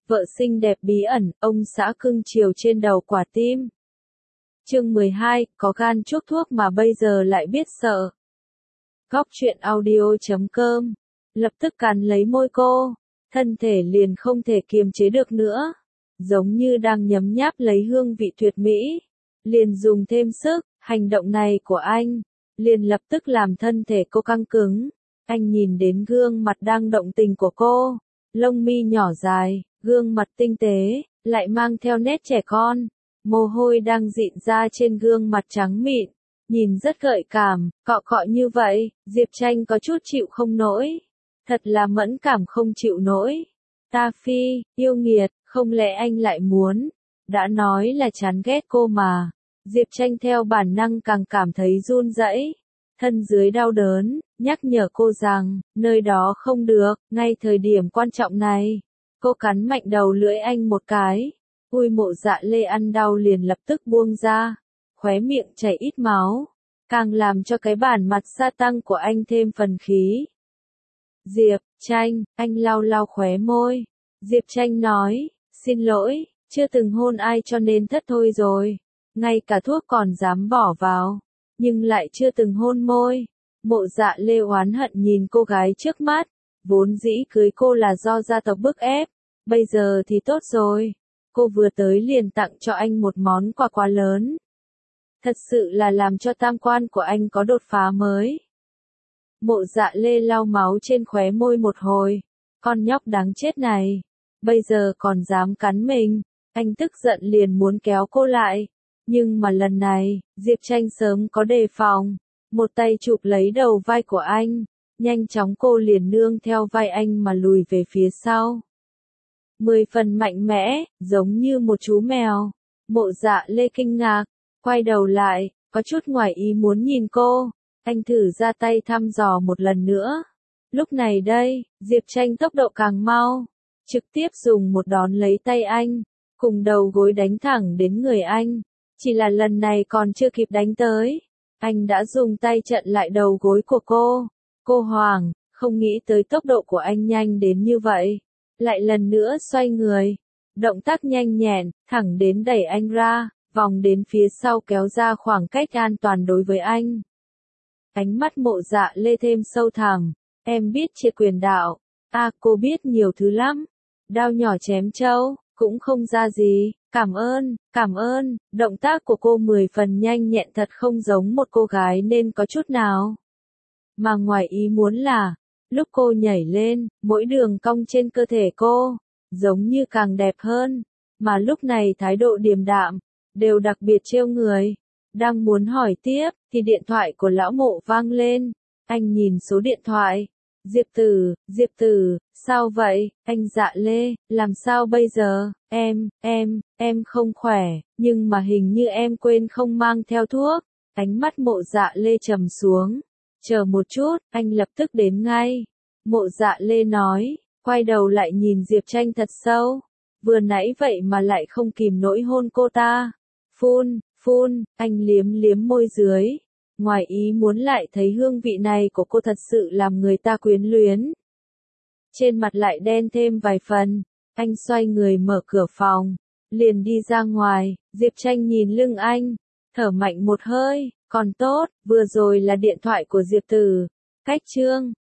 vợ xinh đẹp bí ẩn, ông xã cưng chiều trên đầu quả tim. Chương 12, có gan chuốc thuốc mà bây giờ lại biết sợ. Góc truyện audio.com, lập tức cắn lấy môi cô, thân thể liền không thể kiềm chế được nữa, giống như đang nhấm nháp lấy hương vị tuyệt mỹ, liền dùng thêm sức, hành động này của anh, liền lập tức làm thân thể cô căng cứng. Anh nhìn đến gương mặt đang động tình của cô, lông mi nhỏ dài, gương mặt tinh tế, lại mang theo nét trẻ con, mồ hôi đang rịn ra trên gương mặt trắng mịn, nhìn rất gợi cảm, cọ cọ như vậy, Diệp Tranh có chút chịu không nổi, thật là mẫn cảm không chịu nổi. Ta phi, yêu nghiệt, không lẽ anh lại muốn, đã nói là chán ghét cô mà. Diệp Tranh theo bản năng càng cảm thấy run rẩy, thân dưới đau đớn, nhắc nhở cô rằng, nơi đó không được, ngay thời điểm quan trọng này. Cô cắn mạnh đầu lưỡi anh một cái, Mộ Dạ Lê ăn đau liền lập tức buông ra, khóe miệng chảy ít máu, càng làm cho cái bản mặt sa tăng của anh thêm phần khí. Diệp Tranh, anh lau lau khóe môi. Diệp Tranh nói, xin lỗi, chưa từng hôn ai cho nên thất thôi rồi, ngay cả thuốc còn dám bỏ vào, nhưng lại chưa từng hôn môi. Mộ Dạ Lê oán hận nhìn cô gái trước mắt, vốn dĩ cưới cô là do gia tộc bức ép, bây giờ thì tốt rồi, cô vừa tới liền tặng cho anh một món quà quá lớn. Thật sự là làm cho tam quan của anh có đột phá mới. Mộ Dạ Lê lau máu trên khóe môi một hồi, con nhóc đáng chết này, bây giờ còn dám cắn mình, anh tức giận liền muốn kéo cô lại, nhưng mà lần này, Diệp Tranh sớm có đề phòng, một tay chụp lấy đầu vai của anh, nhanh chóng cô liền nương theo vai anh mà lùi về phía sau. 10 phần mạnh mẽ, giống như một chú mèo. Mộ Dạ Lê kinh ngạc, quay đầu lại, có chút ngoài ý muốn nhìn cô, anh thử ra tay thăm dò một lần nữa. Lúc này đây, Diệp Tranh tốc độ càng mau, trực tiếp dùng một đón lấy tay anh, cùng đầu gối đánh thẳng đến người anh, chỉ là lần này còn chưa kịp đánh tới, anh đã dùng tay chặn lại đầu gối của cô hoảng, không nghĩ tới tốc độ của anh nhanh đến như vậy. Lại lần nữa xoay người, động tác nhanh nhẹn, thẳng đến đẩy anh ra, vòng đến phía sau kéo ra khoảng cách an toàn đối với anh. Ánh mắt Mộ Dạ Lê thêm sâu thẳm, em biết chia quyền đạo, cô biết nhiều thứ lắm, đao nhỏ chém trâu, cũng không ra gì, cảm ơn, động tác của cô 10 phần nhanh nhẹn thật không giống một cô gái nên có chút nào. Mà ngoài ý muốn là, lúc cô nhảy lên, mỗi đường cong trên cơ thể cô, giống như càng đẹp hơn, mà lúc này thái độ điềm đạm, đều đặc biệt trêu người. Đang muốn hỏi tiếp, thì điện thoại của lão Mộ vang lên, anh nhìn số điện thoại, Diệp Tử, sao vậy, anh Dạ Lê, làm sao bây giờ, em không khỏe, nhưng mà hình như em quên không mang theo thuốc, ánh mắt Mộ Dạ Lê trầm xuống. Chờ một chút, anh lập tức đến ngay. Mộ Dạ Lê nói, quay đầu lại nhìn Diệp Tranh thật sâu. Vừa nãy vậy mà lại không kìm nổi hôn cô ta. Phun, anh liếm liếm môi dưới. Ngoài ý muốn lại thấy hương vị này của cô thật sự làm người ta quyến luyến. Trên mặt lại đen thêm vài phần. Anh xoay người mở cửa phòng, liền đi ra ngoài. Diệp Tranh nhìn lưng anh, thở mạnh một hơi. Còn tốt, vừa rồi là điện thoại của Diệp Tử. Cách chương